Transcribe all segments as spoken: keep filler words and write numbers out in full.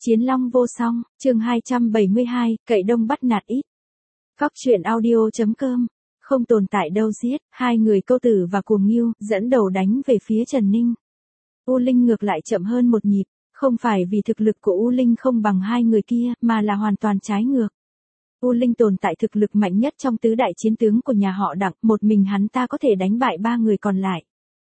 Chiến long vô song, chương hai trăm bảy mươi hai, cậy đông bắt nạt ít. Cóc truyện audio chấm com, không tồn tại đâu giết, hai người Câu Tử và Cuồng Ngưu dẫn đầu đánh về phía Trần Ninh. U Linh ngược lại chậm hơn một nhịp, không phải vì thực lực của U Linh không bằng hai người kia, mà là hoàn toàn trái ngược. U Linh tồn tại thực lực mạnh nhất trong tứ đại chiến tướng của nhà họ Đặng, một mình hắn ta có thể đánh bại ba người còn lại.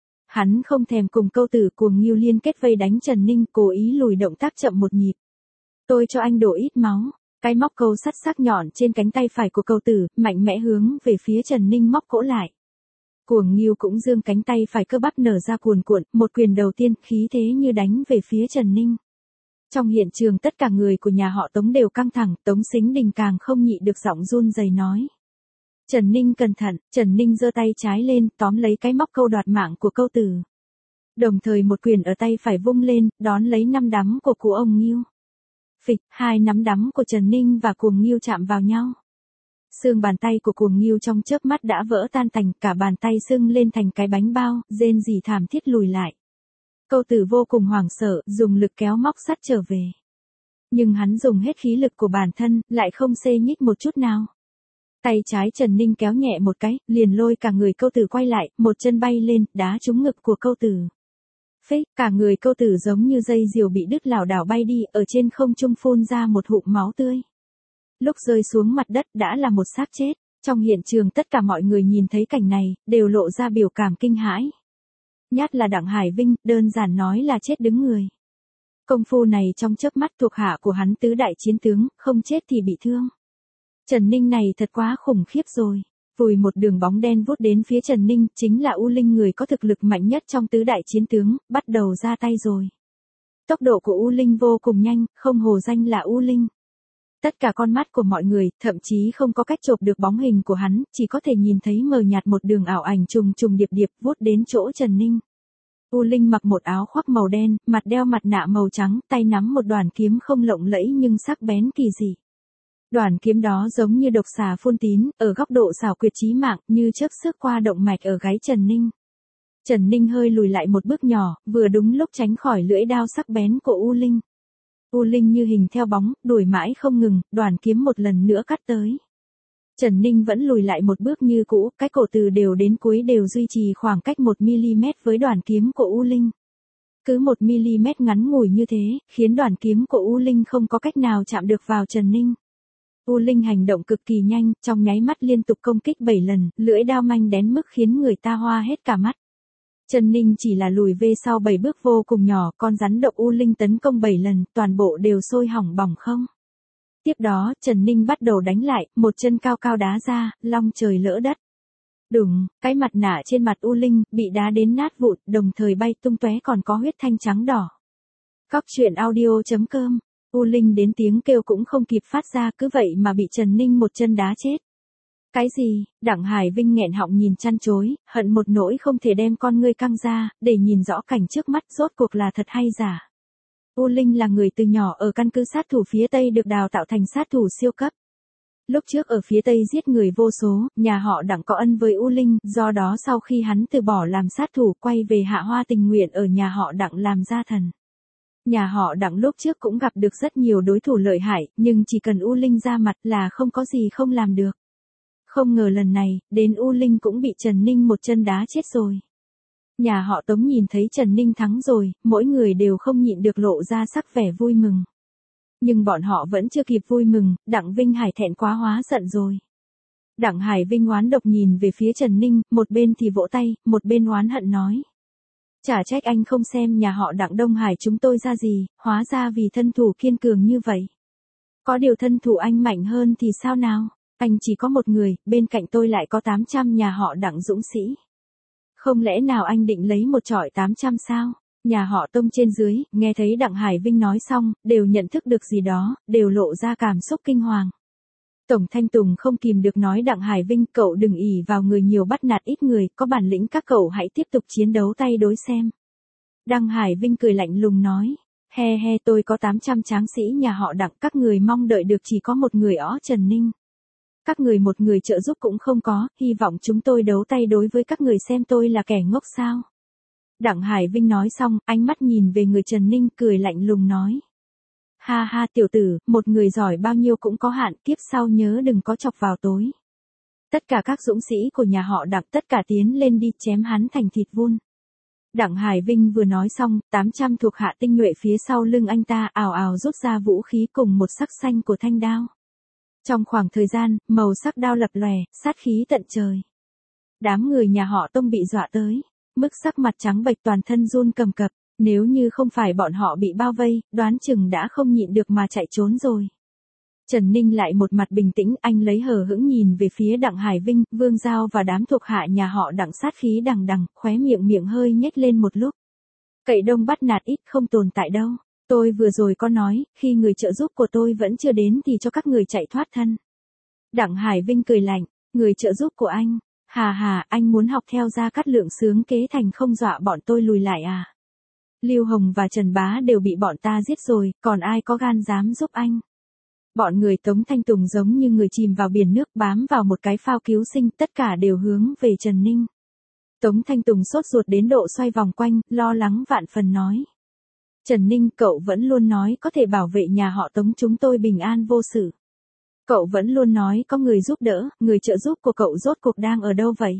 Hắn không thèm cùng Câu Tử Cuồng Ngưu liên kết vây đánh Trần Ninh, cố ý lùi động tác chậm một nhịp. Tôi cho anh đổ ít máu. Cái móc câu sắt sắc nhọn trên cánh tay phải của Câu Tử, mạnh mẽ hướng về phía Trần Ninh móc cỗ lại. Cuồng Ngưu cũng giương cánh tay phải cơ bắp nở ra cuồn cuộn, một quyền đầu tiên, khí thế như đánh về phía Trần Ninh. Trong hiện trường tất cả người của nhà họ Tống đều căng thẳng, Tống Sính Đình càng không nhịn được giọng run rẩy nói. Trần Ninh cẩn thận, Trần Ninh giơ tay trái lên, tóm lấy cái móc câu đoạt mạng của Câu Tử. Đồng thời một quyền ở tay phải vung lên, đón lấy năm đấm của cụ ông Ngưu. Phịch, hai nắm đấm của Trần Ninh và Cuồng Ngưu chạm vào nhau. Xương bàn tay của Cuồng Ngưu trong chớp mắt đã vỡ tan tành, cả bàn tay sưng lên thành cái bánh bao, rên rỉ thảm thiết lùi lại. Câu Tử vô cùng hoảng sợ, dùng lực kéo móc sắt trở về. Nhưng hắn dùng hết khí lực của bản thân, lại không xê nhích một chút nào. Tay trái Trần Ninh kéo nhẹ một cái, liền lôi cả người Câu Tử quay lại, một chân bay lên, đá trúng ngực của Câu Tử. Phích, cả người Câu Tử giống như dây diều bị đứt lảo đảo bay đi, ở trên không trung phun ra một hụm máu tươi. Lúc rơi xuống mặt đất đã là một xác chết. Trong hiện trường tất cả mọi người nhìn thấy cảnh này, đều lộ ra biểu cảm kinh hãi. Nhát là Đặng Hải Vinh, đơn giản nói là chết đứng người. Công phu này trong chớp mắt thuộc hạ của hắn tứ đại chiến tướng, không chết thì bị thương. Trần Ninh này thật quá khủng khiếp rồi. Vùi một đường bóng đen vút đến phía Trần Ninh, chính là U Linh, người có thực lực mạnh nhất trong tứ đại chiến tướng, bắt đầu ra tay rồi. Tốc độ của U Linh vô cùng nhanh, không hổ danh là U Linh. Tất cả con mắt của mọi người, thậm chí không có cách chộp được bóng hình của hắn, chỉ có thể nhìn thấy mờ nhạt một đường ảo ảnh trùng trùng điệp điệp vút đến chỗ Trần Ninh. U Linh mặc một áo khoác màu đen, mặt đeo mặt nạ màu trắng, tay nắm một đoàn kiếm không lộng lẫy nhưng sắc bén kỳ dị. Đoàn kiếm đó giống như độc xà phun tín, ở góc độ xảo quyệt chí mạng, như chớp xước qua động mạch ở gáy Trần Ninh. Trần Ninh hơi lùi lại một bước nhỏ, vừa đúng lúc tránh khỏi lưỡi đao sắc bén của U Linh. U Linh như hình theo bóng, đuổi mãi không ngừng, đoàn kiếm một lần nữa cắt tới. Trần Ninh vẫn lùi lại một bước như cũ, cái cổ từ đều đến cuối đều duy trì khoảng cách một mi-li-mét với đoàn kiếm của U Linh. Cứ một mi-li-mét ngắn ngủi như thế, khiến đoàn kiếm của U Linh không có cách nào chạm được vào Trần Ninh. U Linh hành động cực kỳ nhanh, trong nháy mắt liên tục công kích bảy lần, lưỡi đao manh đến mức khiến người ta hoa hết cả mắt. Trần Ninh chỉ là lùi về sau bảy bước vô cùng nhỏ, con rắn độc U Linh tấn công bảy lần, toàn bộ đều sôi hỏng bỏng không. Tiếp đó, Trần Ninh bắt đầu đánh lại, một chân cao cao đá ra, long trời lỡ đất. Đùng, cái mặt nạ trên mặt U Linh bị đá đến nát vụn, đồng thời bay tung tóe còn có huyết thanh trắng đỏ. Cóc truyện audio chấm com. U Linh đến tiếng kêu cũng không kịp phát ra, cứ vậy mà bị Trần Ninh một chân đá chết. Cái gì? Đặng Hải Vinh nghẹn họng nhìn chăn chối, hận một nỗi không thể đem con ngươi căng ra, để nhìn rõ cảnh trước mắt rốt cuộc là thật hay giả. U Linh là người từ nhỏ ở căn cứ sát thủ phía Tây được đào tạo thành sát thủ siêu cấp. Lúc trước ở phía Tây giết người vô số, nhà họ Đặng có ân với U Linh, do đó sau khi hắn từ bỏ làm sát thủ quay về Hạ Hoa tình nguyện ở nhà họ Đặng làm gia thần. Nhà họ Đặng lúc trước cũng gặp được rất nhiều đối thủ lợi hại, nhưng chỉ cần U Linh ra mặt là không có gì không làm được. Không ngờ lần này, đến U Linh cũng bị Trần Ninh một chân đá chết rồi. Nhà họ Tống nhìn thấy Trần Ninh thắng rồi, mỗi người đều không nhịn được lộ ra sắc vẻ vui mừng. Nhưng bọn họ vẫn chưa kịp vui mừng, Đặng Vinh Hải thẹn quá hóa giận rồi. Đặng Hải Vinh oán độc nhìn về phía Trần Ninh, một bên thì vỗ tay, một bên oán hận nói. Chả trách anh không xem nhà họ Đặng Đông Hải chúng tôi ra gì, hóa ra vì thân thủ kiên cường như vậy. Có điều thân thủ anh mạnh hơn thì sao nào? Anh chỉ có một người, bên cạnh tôi lại có tám trăm nhà họ Đặng dũng sĩ. Không lẽ nào anh định lấy một chọi tám trăm sao? Nhà họ Tông trên dưới, nghe thấy Đặng Hải Vinh nói xong, đều nhận thức được gì đó, đều lộ ra cảm xúc kinh hoàng. Tổng Thanh Tùng không kìm được nói Đặng Hải Vinh, cậu đừng ỷ vào người nhiều bắt nạt ít người, có bản lĩnh các cậu hãy tiếp tục chiến đấu tay đối xem. Đặng Hải Vinh cười lạnh lùng nói, he he tôi có tám trăm tráng sĩ nhà họ Đặng, các người mong đợi được chỉ có một người ó Trần Ninh. Các người một người trợ giúp cũng không có, hy vọng chúng tôi đấu tay đối với các người xem tôi là kẻ ngốc sao. Đặng Hải Vinh nói xong, ánh mắt nhìn về người Trần Ninh, cười lạnh lùng nói. Ha ha tiểu tử, một người giỏi bao nhiêu cũng có hạn, kiếp sau nhớ đừng có chọc vào tối. Tất cả các dũng sĩ của nhà họ Đặng tất cả tiến lên đi chém hắn thành thịt vun. Đặng Hải Vinh vừa nói xong, tám trăm thuộc hạ tinh nhuệ phía sau lưng anh ta ào ào rút ra vũ khí cùng một sắc xanh của thanh đao. Trong khoảng thời gian, màu sắc đao lập lòe, sát khí tận trời. Đám người nhà họ Tông bị dọa tới, mức sắc mặt trắng bệch toàn thân run cầm cập, nếu như không phải bọn họ bị bao vây, đoán chừng đã không nhịn được mà chạy trốn rồi. Trần Ninh lại một mặt bình tĩnh, anh lấy hờ hững nhìn về phía Đặng Hải Vinh, Vương Giao và đám thuộc hạ nhà họ Đặng sát khí đằng đằng, khóe miệng miệng hơi nhếch lên một lúc. Cậy đông bắt nạt ít không tồn tại đâu, tôi vừa rồi có nói, khi người trợ giúp của tôi vẫn chưa đến thì cho các người chạy thoát thân. Đặng Hải Vinh cười lạnh, người trợ giúp của anh, hà hà, anh muốn học theo Gia Cát Lượng sướng kế thành không dọa bọn tôi lùi lại à? Lưu Hồng và Trần Bá đều bị bọn ta giết rồi, còn ai có gan dám giúp anh? Bọn người Tống Thanh Tùng giống như người chìm vào biển nước bám vào một cái phao cứu sinh, tất cả đều hướng về Trần Ninh. Tống Thanh Tùng sốt ruột đến độ xoay vòng quanh, lo lắng vạn phần nói. Trần Ninh, cậu vẫn luôn nói có thể bảo vệ nhà họ Tống chúng tôi bình an vô sự. Cậu vẫn luôn nói có người giúp đỡ, người trợ giúp của cậu rốt cuộc đang ở đâu vậy?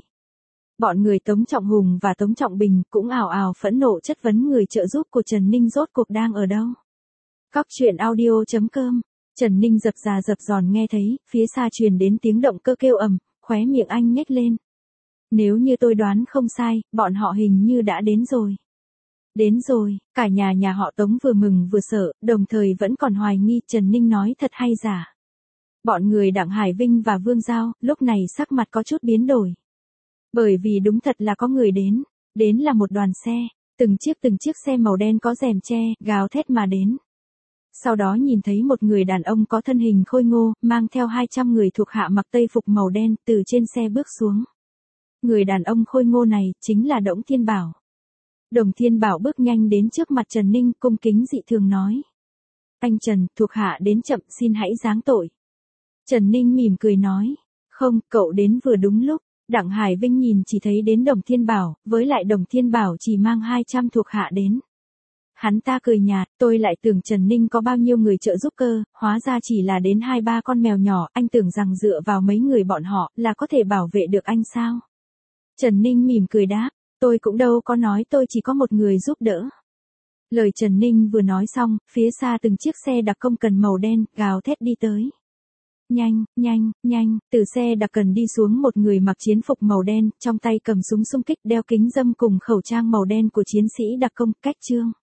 Bọn người Tống Trọng Hùng và Tống Trọng Bình cũng ào ào phẫn nộ chất vấn người trợ giúp của Trần Ninh rốt cuộc đang ở đâu. Cóc truyện audio chấm com. Trần Ninh dập dà dập giòn nghe thấy, phía xa truyền đến tiếng động cơ kêu ầm, khóe miệng anh nhếch lên. Nếu như tôi đoán không sai, bọn họ hình như đã đến rồi. Đến rồi, cả nhà nhà họ Tống vừa mừng vừa sợ, đồng thời vẫn còn hoài nghi Trần Ninh nói thật hay giả. Bọn người Đặng Hải Vinh và Vương Giao, lúc này sắc mặt có chút biến đổi. Bởi vì đúng thật là có người đến, đến là một đoàn xe, từng chiếc từng chiếc xe màu đen có rèm che, gào thét mà đến. Sau đó nhìn thấy một người đàn ông có thân hình khôi ngô, mang theo hai trăm người thuộc hạ mặc tây phục màu đen, từ trên xe bước xuống. Người đàn ông khôi ngô này, chính là Đổng Thiên Bảo. Đổng Thiên Bảo bước nhanh đến trước mặt Trần Ninh, cung kính dị thường nói. Anh Trần, thuộc hạ đến chậm, xin hãy giáng tội. Trần Ninh mỉm cười nói. Không, cậu đến vừa đúng lúc. Đặng Hải Vinh nhìn chỉ thấy đến Đổng Thiên Bảo, với lại Đổng Thiên Bảo chỉ mang hai trăm thuộc hạ đến. Hắn ta cười nhạt, tôi lại tưởng Trần Ninh có bao nhiêu người trợ giúp cơ, hóa ra chỉ là đến hai ba con mèo nhỏ, anh tưởng rằng dựa vào mấy người bọn họ là có thể bảo vệ được anh sao? Trần Ninh mỉm cười đáp, tôi cũng đâu có nói tôi chỉ có một người giúp đỡ. Lời Trần Ninh vừa nói xong, phía xa từng chiếc xe đặc công cần màu đen, gào thét đi tới. Nhanh, nhanh, nhanh, từ xe đặc cần đi xuống một người mặc chiến phục màu đen, trong tay cầm súng xung kích đeo kính râm cùng khẩu trang màu đen của chiến sĩ đặc công, cách trương.